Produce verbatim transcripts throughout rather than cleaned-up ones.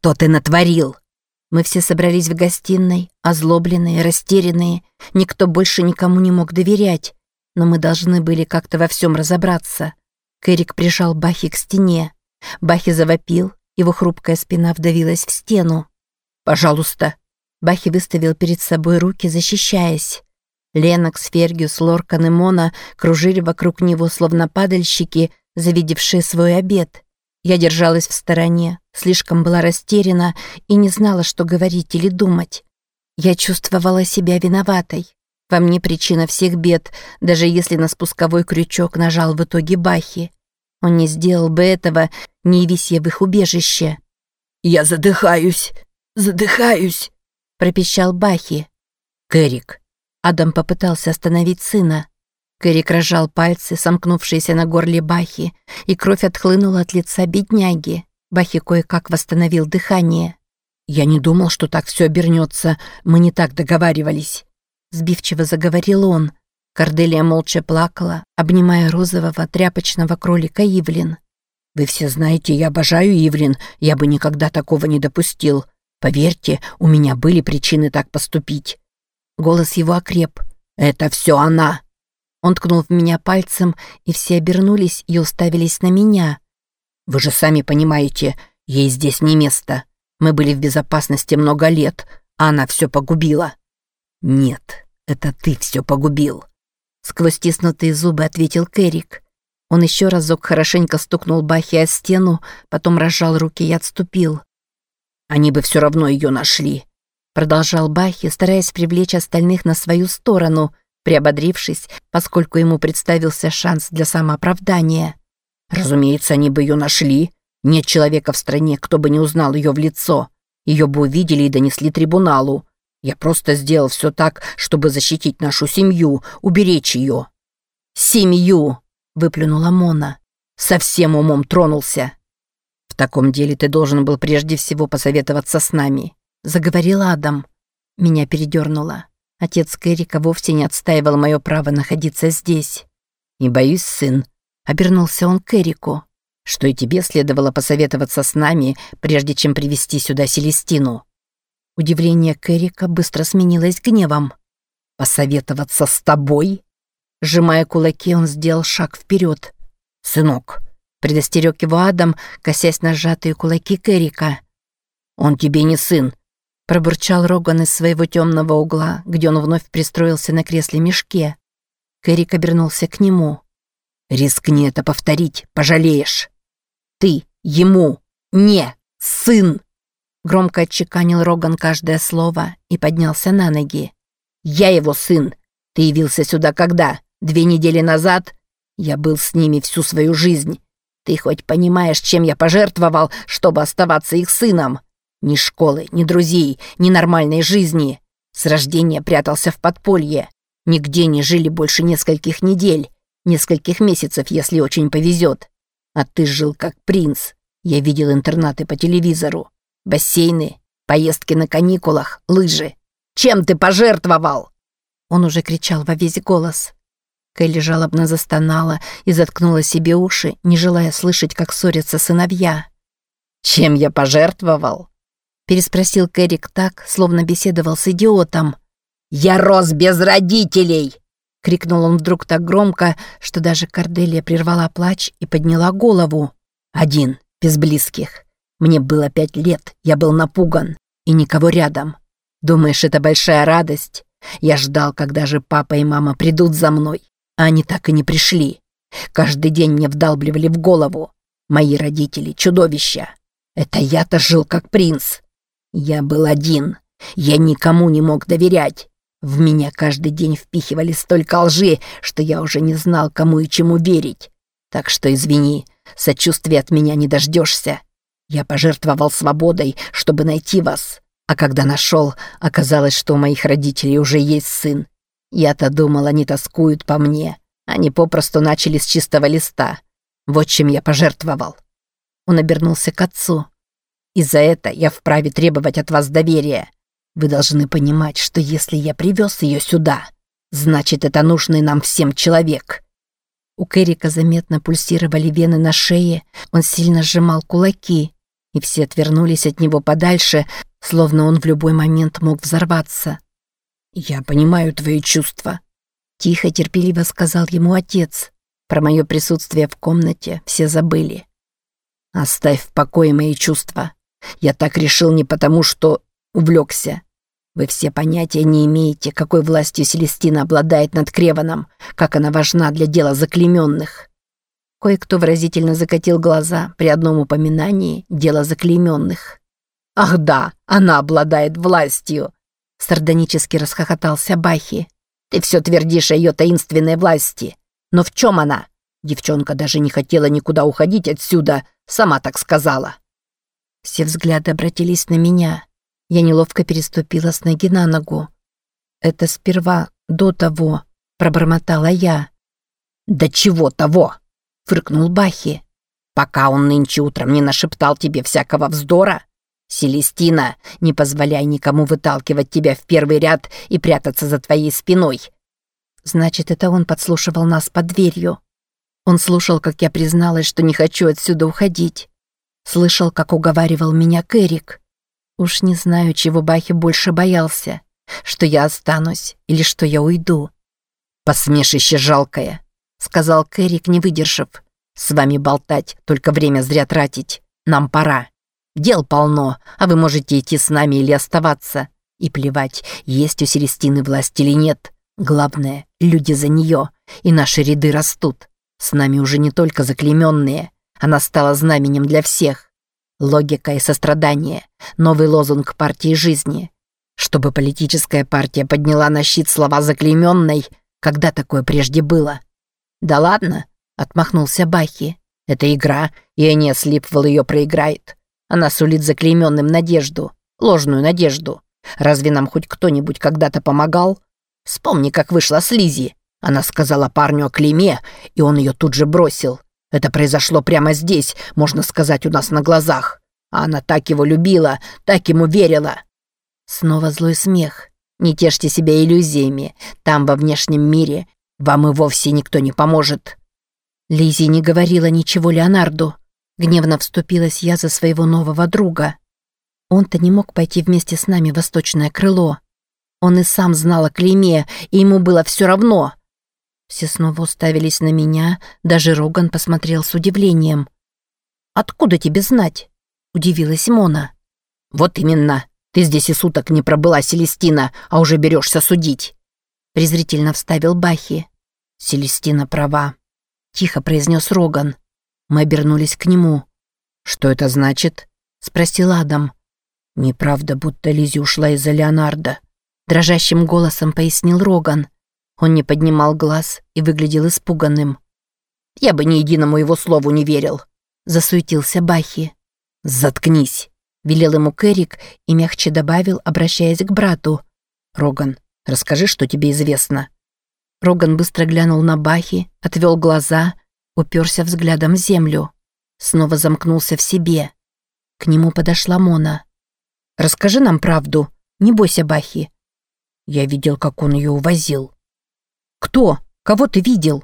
Что ты натворил?» Мы все собрались в гостиной, озлобленные, растерянные. Никто больше никому не мог доверять. Но мы должны были как-то во всем разобраться. Кэрик прижал Бахи к стене. Бахи завопил, его хрупкая спина вдавилась в стену. «Пожалуйста». Бахи выставил перед собой руки, защищаясь. Ленокс, Фергюс, Лоркан и Мона кружили вокруг него, словно падальщики, завидевшие свой обед. Я держалась в стороне, слишком была растеряна и не знала, что говорить или думать. Я чувствовала себя виноватой. Во мне причина всех бед, даже если на спусковой крючок нажал в итоге Бахи. Он не сделал бы этого, не явись я в их убежище. «Я задыхаюсь, задыхаюсь», — пропищал Бахи. «Кэрик». Адам попытался остановить сына. Кэрик разжал пальцы, сомкнувшиеся на горле Бахи, и кровь отхлынула от лица бедняги. Бахи кое-как восстановил дыхание. «Я не думал, что так все обернется. Мы не так договаривались», — сбивчиво заговорил он. Корделия молча плакала, обнимая розового тряпочного кролика Ивлин. «Вы все знаете, я обожаю Ивлин. Я бы никогда такого не допустил. Поверьте, у меня были причины так поступить». Голос его окреп. «Это все она!» Он ткнул в меня пальцем, и все обернулись и уставились на меня. «Вы же сами понимаете, ей здесь не место. Мы были в безопасности много лет, а она все погубила». «Нет, это ты все погубил», — сквозь стиснутые зубы ответил Кэрик. Он еще разок хорошенько стукнул Бахи о стену, потом разжал руки и отступил. «Они бы все равно ее нашли», — продолжал Бахи, стараясь привлечь остальных на свою сторону, приободрившись, поскольку ему представился шанс для самооправдания. «Разумеется, они бы ее нашли. Нет человека в стране, кто бы не узнал ее в лицо. Ее бы увидели и донесли трибуналу. Я просто сделал все так, чтобы защитить нашу семью, уберечь ее». «Семью!» — выплюнула Мона. «Совсем умом тронулся». «В таком деле ты должен был прежде всего посоветоваться с нами», — заговорил Адам. Меня передернуло. Отец Кэрика вовсе не отстаивал мое право находиться здесь. «И боюсь, сын», — обернулся он к Кэрику, «что и тебе следовало посоветоваться с нами, прежде чем привести сюда Селестину». Удивление Кэрика быстро сменилось гневом. «Посоветоваться с тобой?» Сжимая кулаки, он сделал шаг вперед. «Сынок», — предостерег его Адам, косясь на сжатые кулаки Кэрика. «Он тебе не сын», — пробурчал Роган из своего темного угла, где он вновь пристроился на кресле-мешке. Кэрик обернулся к нему. «Рискни это повторить, пожалеешь. Ты ему не сын!» Громко отчеканил Роган каждое слово и поднялся на ноги. «Я его сын. Ты явился сюда когда? Две недели назад? Я был с ними всю свою жизнь. Ты хоть понимаешь, чем я пожертвовал, чтобы оставаться их сыном? Ни школы, ни друзей, ни нормальной жизни. С рождения прятался в подполье. Нигде не жили больше нескольких недель, нескольких месяцев, если очень повезет. А ты жил как принц. Я видел интернаты по телевизору. Бассейны, поездки на каникулах, лыжи. Чем ты пожертвовал?» Он уже кричал во весь голос. Келли жалобно застонала и заткнула себе уши, не желая слышать, как ссорятся сыновья. «Чем я пожертвовал?» Переспросил Кэрик так, словно беседовал с идиотом. «Я рос без родителей!» Крикнул он вдруг так громко, что даже Корделия прервала плач и подняла голову. «Один, без близких. Мне было пять лет, я был напуган. И никого рядом. Думаешь, это большая радость? Я ждал, когда же папа и мама придут за мной. А они так и не пришли. Каждый день мне вдалбливали в голову. Мои родители — чудовища. Это я-то жил как принц. Я был один. Я никому не мог доверять. В меня каждый день впихивали столько лжи, что я уже не знал, кому и чему верить. Так что извини, сочувствия от меня не дождешься. Я пожертвовал свободой, чтобы найти вас. А когда нашел, оказалось, что у моих родителей уже есть сын. Я-то думал, они тоскуют по мне. Они попросту начали с чистого листа. Вот чем я пожертвовал». Он обернулся к отцу. «И за это я вправе требовать от вас доверия. Вы должны понимать, что если я привез ее сюда, значит, это нужный нам всем человек». У Кэрика заметно пульсировали вены на шее, он сильно сжимал кулаки. и все отвернулись от него подальше, словно он в любой момент мог взорваться. «Я понимаю твои чувства», — тихо, терпеливо сказал ему отец. Про мое присутствие в комнате все забыли. «Оставь в покое мои чувства. Я так решил не потому, что увлекся. Вы все понятия не имеете, какой властью Селестина обладает над Креваном, как она важна для дела заклейменных». Кое-кто выразительно закатил глаза при одном упоминании дела заклейменных. «Ах да, она обладает властью!» Сардонически расхохотался Бахи. «Ты все твердишь о ее таинственной власти. Но в чем она? Девчонка даже не хотела никуда уходить отсюда, сама так сказала». Все взгляды обратились на меня. Я неловко переступила с ноги на ногу. «Это сперва, до того», — пробормотала я. «Да чего того?» — фыркнул Бахи. «Пока он нынче утром не нашептал тебе всякого вздора? Селестина, не позволяй никому выталкивать тебя в первый ряд и прятаться за твоей спиной». Значит, это он подслушивал нас под дверью. Он слушал, как я призналась, что не хочу отсюда уходить. Слышал, как уговаривал меня Кэрик. Уж не знаю, чего Бахи больше боялся. Что я останусь или что я уйду. «Посмешище жалкое», — сказал Кэрик, не выдержав. «С вами болтать, только время зря тратить. Нам пора. Дел полно, а вы можете идти с нами или оставаться. И плевать, есть у Селестины власть или нет. Главное, люди за нее, и наши ряды растут. С нами уже не только заклейменные. Она стала знаменем для всех. Логика и сострадание – новый лозунг партии жизни. Чтобы политическая партия подняла на щит слова заклейменной, когда такое прежде было?» «Да ладно», – отмахнулся Бахи. «Это игра, и Энея Слипвелл ее проиграет. Она сулит заклейменным надежду, ложную надежду. Разве нам хоть кто-нибудь когда-то помогал? Вспомни, как вышла с Лизи. Она сказала парню о клейме, и он ее тут же бросил. Это произошло прямо здесь, можно сказать, у нас на глазах. А она так его любила, так ему верила». Снова злой смех. «Не тешьте себя иллюзиями. Там, во внешнем мире, вам и вовсе никто не поможет». Лизи не говорила ничего Леонарду. Гневно вступилась я за своего нового друга. Он-то не мог пойти вместе с нами в восточное крыло. Он и сам знал о клейме, и ему было все равно. Все снова уставились на меня, даже Роган посмотрел с удивлением. «Откуда тебе знать?» – удивилась Мона. «Вот именно. Ты здесь и суток не пробыла, Селестина, а уже берешься судить», – презрительно вставил Бахи. «Селестина права», – тихо произнес Роган. Мы обернулись к нему. «Что это значит?» – спросил Адам. «Неправда, будто Лизи ушла из-за Леонардо», – дрожащим голосом пояснил Роган. Он не поднимал глаз и выглядел испуганным. «Я бы ни единому его слову не верил», – засуетился Бахи. «Заткнись», – велел ему Кэрик и мягче добавил, обращаясь к брату. «Роган, расскажи, что тебе известно». Роган быстро глянул на Бахи, отвел глаза, уперся взглядом в землю. Снова замкнулся в себе. К нему подошла Мона. «Расскажи нам правду, не бойся Бахи». «Я видел, как он ее увозил». «Кто? Кого ты видел?»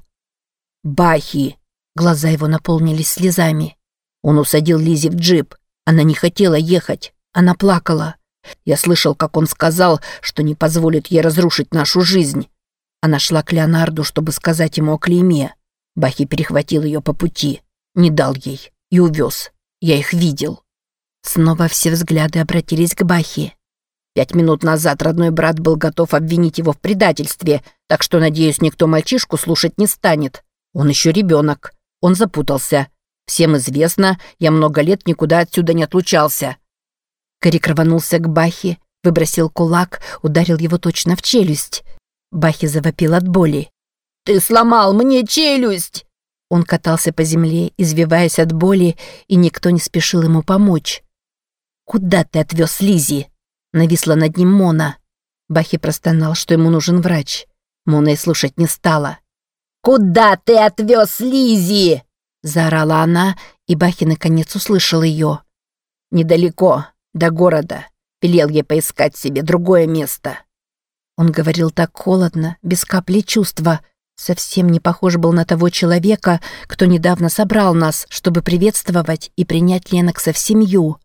«Бахи!» Глаза его наполнились слезами. Он усадил Лизи в джип. Она не хотела ехать. Она плакала. Я слышал, как он сказал, что не позволит ей разрушить нашу жизнь. Она шла к Леонарду, чтобы сказать ему о клейме. Бахи перехватил ее по пути, не дал ей и увез. Я их видел». Снова все взгляды обратились к Бахи. Пять минут назад родной брат был готов обвинить его в предательстве, так что, надеюсь, никто мальчишку слушать не станет. Он еще ребенок. Он запутался. Всем известно, я много лет никуда отсюда не отлучался». Кэрик рванулся к Бахи, выбросил кулак, ударил его точно в челюсть. Бахи завопил от боли. «Ты сломал мне челюсть!» Он катался по земле, извиваясь от боли, и никто не спешил ему помочь. «Куда ты отвез Лизи?» Нависла над ним Мона. Бахи простонал, что ему нужен врач. Мона и слушать не стала. «Куда ты отвез Лизи?» Заорала она, и Бахи наконец услышал ее. «Недалеко, до города. Велел ей поискать себе другое место». Он говорил так холодно, без капли чувства. Совсем не похож был на того человека, кто недавно собрал нас, чтобы приветствовать и принять Ленокса в семью.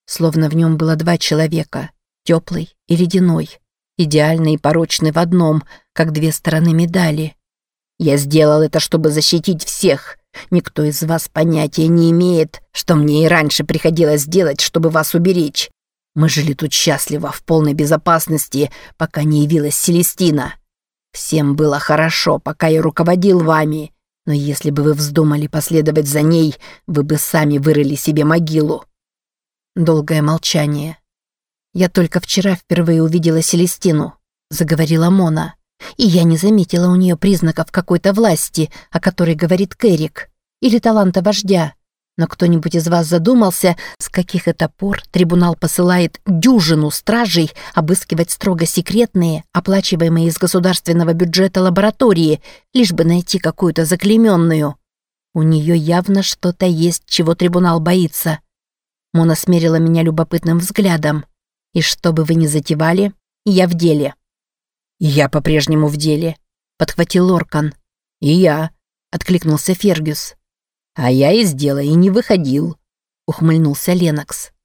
словно в нем было два человека, теплый и ледяной, идеальный и порочный в одном, как две стороны медали. «Я сделал это, чтобы защитить всех. Никто из вас понятия не имеет, что мне и раньше приходилось делать, чтобы вас уберечь. Мы жили тут счастливо, в полной безопасности, пока не явилась Селестина. Всем было хорошо, пока я руководил вами, но если бы вы вздумали последовать за ней, вы бы сами вырыли себе могилу». Долгое молчание. «Я только вчера впервые увидела Селестину», — заговорила Мона. «И я не заметила у нее признаков какой-то власти, о которой говорит Кэрик, или таланта вождя. Но кто-нибудь из вас задумался, с каких это пор трибунал посылает дюжину стражей обыскивать строго секретные, оплачиваемые из государственного бюджета лаборатории, лишь бы найти какую-то заклейменную? У нее явно что-то есть, чего трибунал боится». Мона смерила меня любопытным взглядом. «И что бы вы ни затевали, я в деле». «Я по-прежнему в деле», — подхватил Лоркан. «И я», — откликнулся Фергюс. «А я из дела и не выходил», — ухмыльнулся Ленокс.